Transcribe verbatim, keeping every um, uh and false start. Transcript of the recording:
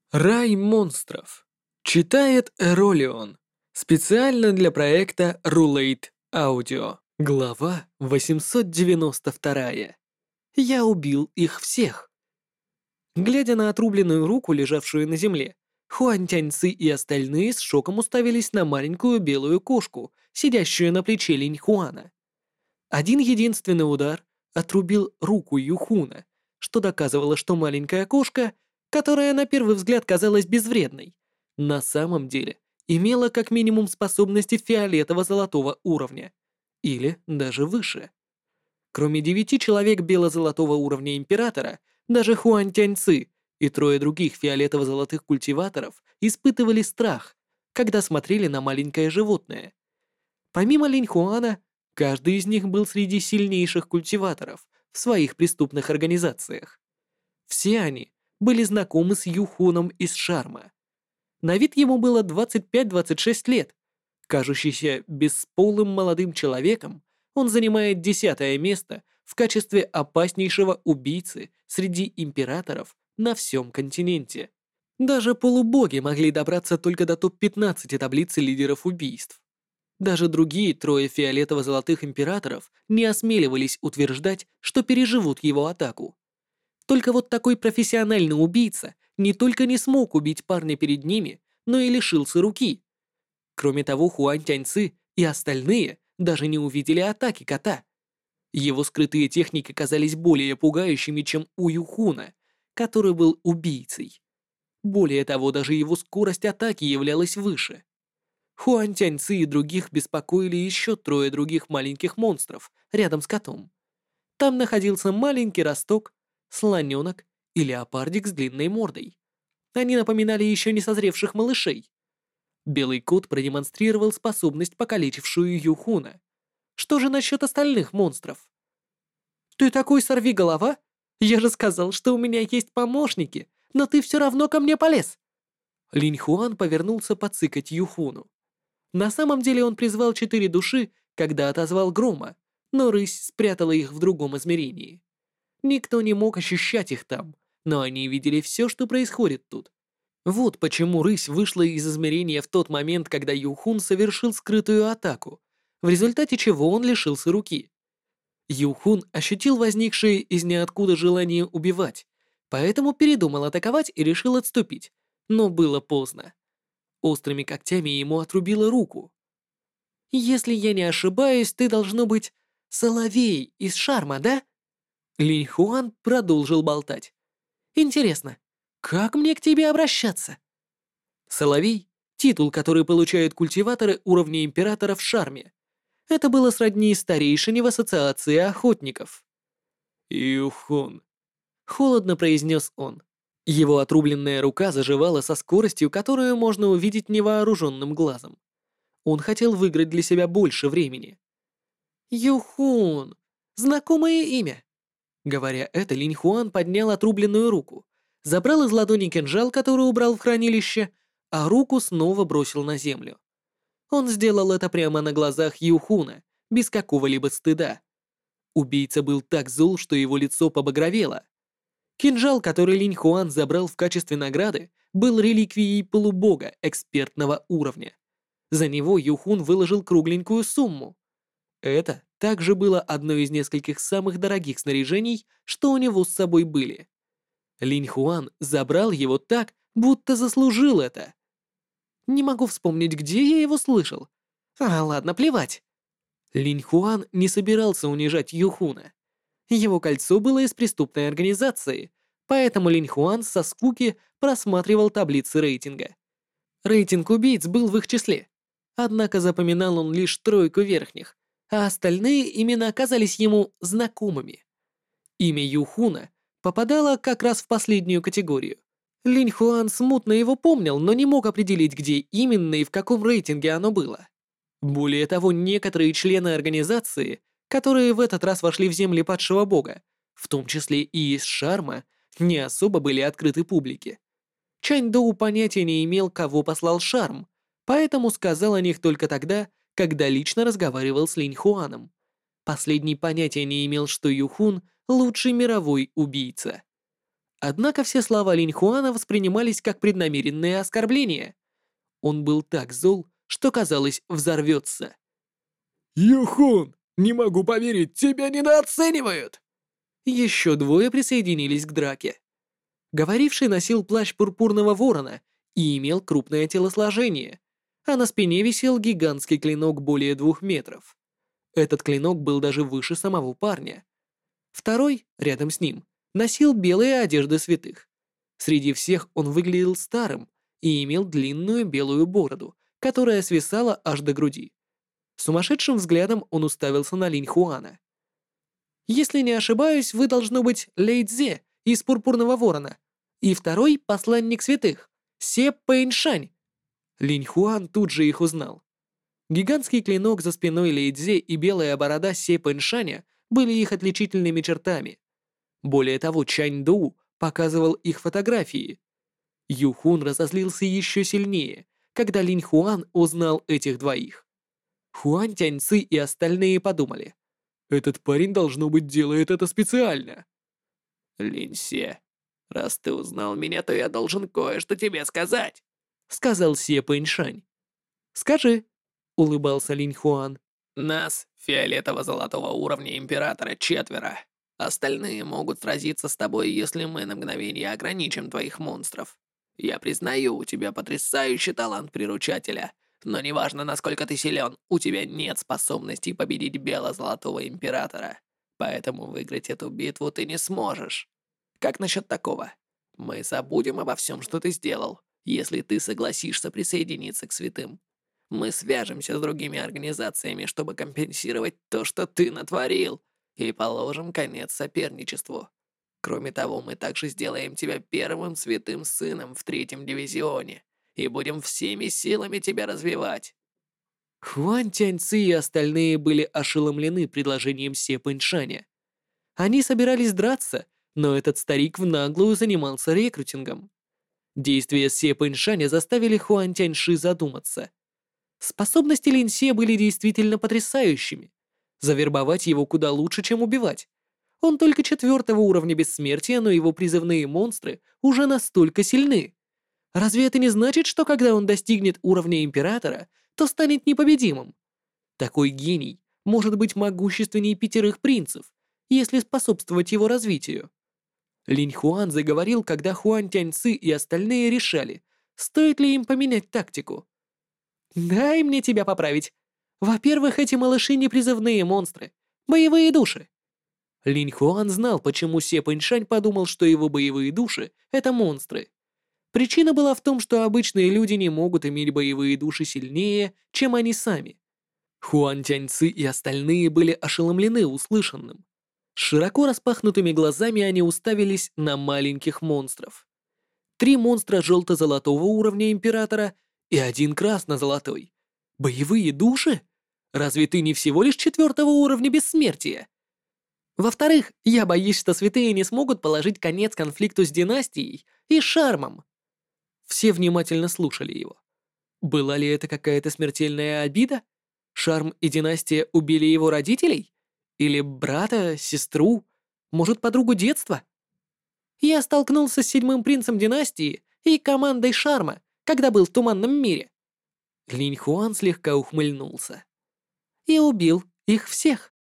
Рай монстров. Читает Эролион. Специально для проекта Rulate Audio. Глава восемьсот девяносто два. Я убил их всех. Глядя на отрубленную руку, лежавшую на земле, Хуань Тяньцы и остальные с шоком уставились на маленькую белую кошку, сидящую на плече Линь Хуана. Один единственный удар отрубил руку Юхуна, что доказывало, что маленькая кошка, которая на первый взгляд казалась безвредной, на самом деле имела как минимум способности фиолетово-золотого уровня, или даже выше. Кроме девяти человек бело-золотого уровня Императора, даже Хуань Тяньцы и трое других фиолетово-золотых культиваторов испытывали страх, когда смотрели на маленькое животное. Помимо Линь Хуана, каждый из них был среди сильнейших культиваторов в своих преступных организациях. Все они были знакомы с Юхуном из Шарма. На вид ему было двадцать пять двадцать шесть лет. Кажущийся бесполым молодым человеком, он занимает десятое место в качестве опаснейшего убийцы среди императоров на всем континенте. Даже полубоги могли добраться только до топ пятнадцати таблицы лидеров убийств. Даже другие трое фиолетово-золотых императоров не осмеливались утверждать, что переживут его атаку. Только вот такой профессиональный убийца не только не смог убить парня перед ними, но и лишился руки. Кроме того, Хуань Тяньцы и остальные даже не увидели атаки кота. Его скрытые техники казались более пугающими, чем у Юхуна, который был убийцей. Более того, даже его скорость атаки являлась выше. Хуань Тяньцы и других беспокоили еще трое других маленьких монстров рядом с котом. Там находился маленький росток, слоненок и леопардик с длинной мордой. Они напоминали еще не созревших малышей. Белый кот продемонстрировал способность, покалечившую Юхуна. Что же насчет остальных монстров? «Ты такой сорвиголова? Я же сказал, что у меня есть помощники, но ты все равно ко мне полез!» Линь Хуан повернулся поцикать Юхуну. На самом деле он призвал четыре души, когда отозвал грома, но рысь спрятала их в другом измерении. Никто не мог ощущать их там, но они видели все, что происходит тут. Вот почему рысь вышла из измерения в тот момент, когда Юхун совершил скрытую атаку, в результате чего он лишился руки. Юхун ощутил возникшее из ниоткуда желание убивать, поэтому передумал атаковать и решил отступить, но было поздно. Острыми когтями ему отрубило руку. «Если я не ошибаюсь, ты должно быть Соловей из Шарма, да?» Линь Хуан продолжил болтать. «Интересно, как мне к тебе обращаться?» Соловей — титул, который получают культиваторы уровня Императора в Шарме. Это было сродни старейшине в ассоциации охотников. «Юхун», — холодно произнес он. Его отрубленная рука заживала со скоростью, которую можно увидеть невооруженным глазом. Он хотел выиграть для себя больше времени. «Юхун! Знакомое имя!» Говоря это, Линь Хуан поднял отрубленную руку, забрал из ладони кинжал, который убрал в хранилище, а руку снова бросил на землю. Он сделал это прямо на глазах Юхуна, без какого-либо стыда. Убийца был так зол, что его лицо побагровело. Кинжал, который Линь Хуан забрал в качестве награды, был реликвией полубога экспертного уровня. За него Юхун выложил кругленькую сумму. Это также было одно из нескольких самых дорогих снаряжений, что у него с собой были. Линь Хуан забрал его так, будто заслужил это. Не могу вспомнить, где я его слышал. А, ладно, плевать. Линь Хуан не собирался унижать Юхуна. Его кольцо было из преступной организации, поэтому Линь Хуан со скуки просматривал таблицы рейтинга. Рейтинг убийц был в их числе. Однако запоминал он лишь тройку верхних, а остальные имена оказались ему знакомыми. Имя Юхуна попадало как раз в последнюю категорию. Линь Хуан смутно его помнил, но не мог определить, где именно и в каком рейтинге оно было. Более того, некоторые члены организации, которые в этот раз вошли в земли падшего бога, в том числе и из Шарма, не особо были открыты публике. Чань Доу понятия не имел, кого послал Шарм, поэтому сказал о них только тогда, когда лично разговаривал с Линь Хуаном. Последний понятия не имел, что Юхун — лучший мировой убийца. Однако все слова Линь Хуана воспринимались как преднамеренные оскорбления. Он был так зол, что, казалось, взорвется. «Юхун, не могу поверить, тебя недооценивают!» Еще двое присоединились к драке. Говоривший носил плащ пурпурного ворона и имел крупное телосложение, а на спине висел гигантский клинок более двух метров. Этот клинок был даже выше самого парня. Второй, рядом с ним, носил белые одежды святых. Среди всех он выглядел старым и имел длинную белую бороду, которая свисала аж до груди. Сумасшедшим взглядом он уставился на Линь Хуана. «Если не ошибаюсь, вы должно быть Лэй Цзе из Пурпурного Ворона, и второй — посланник святых, Се Пэньшань». Линь Хуан тут же их узнал. Гигантский клинок за спиной Лэй Цзе и белая борода Се Пэньшаня были их отличительными чертами. Более того, Чань Доу показывал их фотографии. Юхун разозлился еще сильнее, когда Линь Хуан узнал этих двоих. Хуан Тяньцы и остальные подумали: «Этот парень, должно быть, делает это специально». «Линьсе, раз ты узнал меня, то я должен кое-что тебе сказать», — сказал Се Пэньшань. «Скажи», — улыбался Линь Хуан. «Нас, фиолетово-золотого уровня Императора, четверо. Остальные могут сразиться с тобой, если мы на мгновение ограничим твоих монстров. Я признаю, у тебя потрясающий талант приручателя, но неважно, насколько ты силен, у тебя нет способностей победить бело-золотого Императора. Поэтому выиграть эту битву ты не сможешь. Как насчет такого? Мы забудем обо всем, что ты сделал, если ты согласишься присоединиться к святым. Мы свяжемся с другими организациями, чтобы компенсировать то, что ты натворил, и положим конец соперничеству. Кроме того, мы также сделаем тебя первым святым сыном в третьем дивизионе и будем всеми силами тебя развивать». Хуан Тяньцы и остальные были ошеломлены предложением Се Пэньшаня. Они собирались драться, но этот старик в наглую занимался рекрутингом. Действия Се Пэньшаня заставили Хуан Тяньши задуматься. Способности Линь Се были действительно потрясающими. Завербовать его куда лучше, чем убивать. Он только четвертого уровня бессмертия, но его призывные монстры уже настолько сильны. Разве это не значит, что когда он достигнет уровня Императора, то станет непобедимым? Такой гений может быть могущественнее пятерых принцев, если способствовать его развитию. Линь Хуан заговорил, когда Хуан Тяньцы и остальные решали, стоит ли им поменять тактику. «Дай мне тебя поправить. Во-первых, эти малыши не призывные монстры, боевые души». Линь Хуан знал, почему Се Пэньшань подумал, что его боевые души — это монстры. Причина была в том, что обычные люди не могут иметь боевые души сильнее, чем они сами. Хуан Тяньцы и остальные были ошеломлены услышанным. С широко распахнутыми глазами они уставились на маленьких монстров. Три монстра желто-золотого уровня Императора и один красно-золотой. Боевые души? Разве ты не всего лишь четвертого уровня бессмертия? Во-вторых, я боюсь, что святые не смогут положить конец конфликту с династией и шармом. Все внимательно слушали его. Была ли это какая-то смертельная обида? Шарм и династия убили его родителей? Или брата, сестру? Может, подругу детства? Я столкнулся с седьмым принцем династии и командой Шарма, когда был в Туманном мире. Линь Хуан слегка ухмыльнулся. И убил их всех.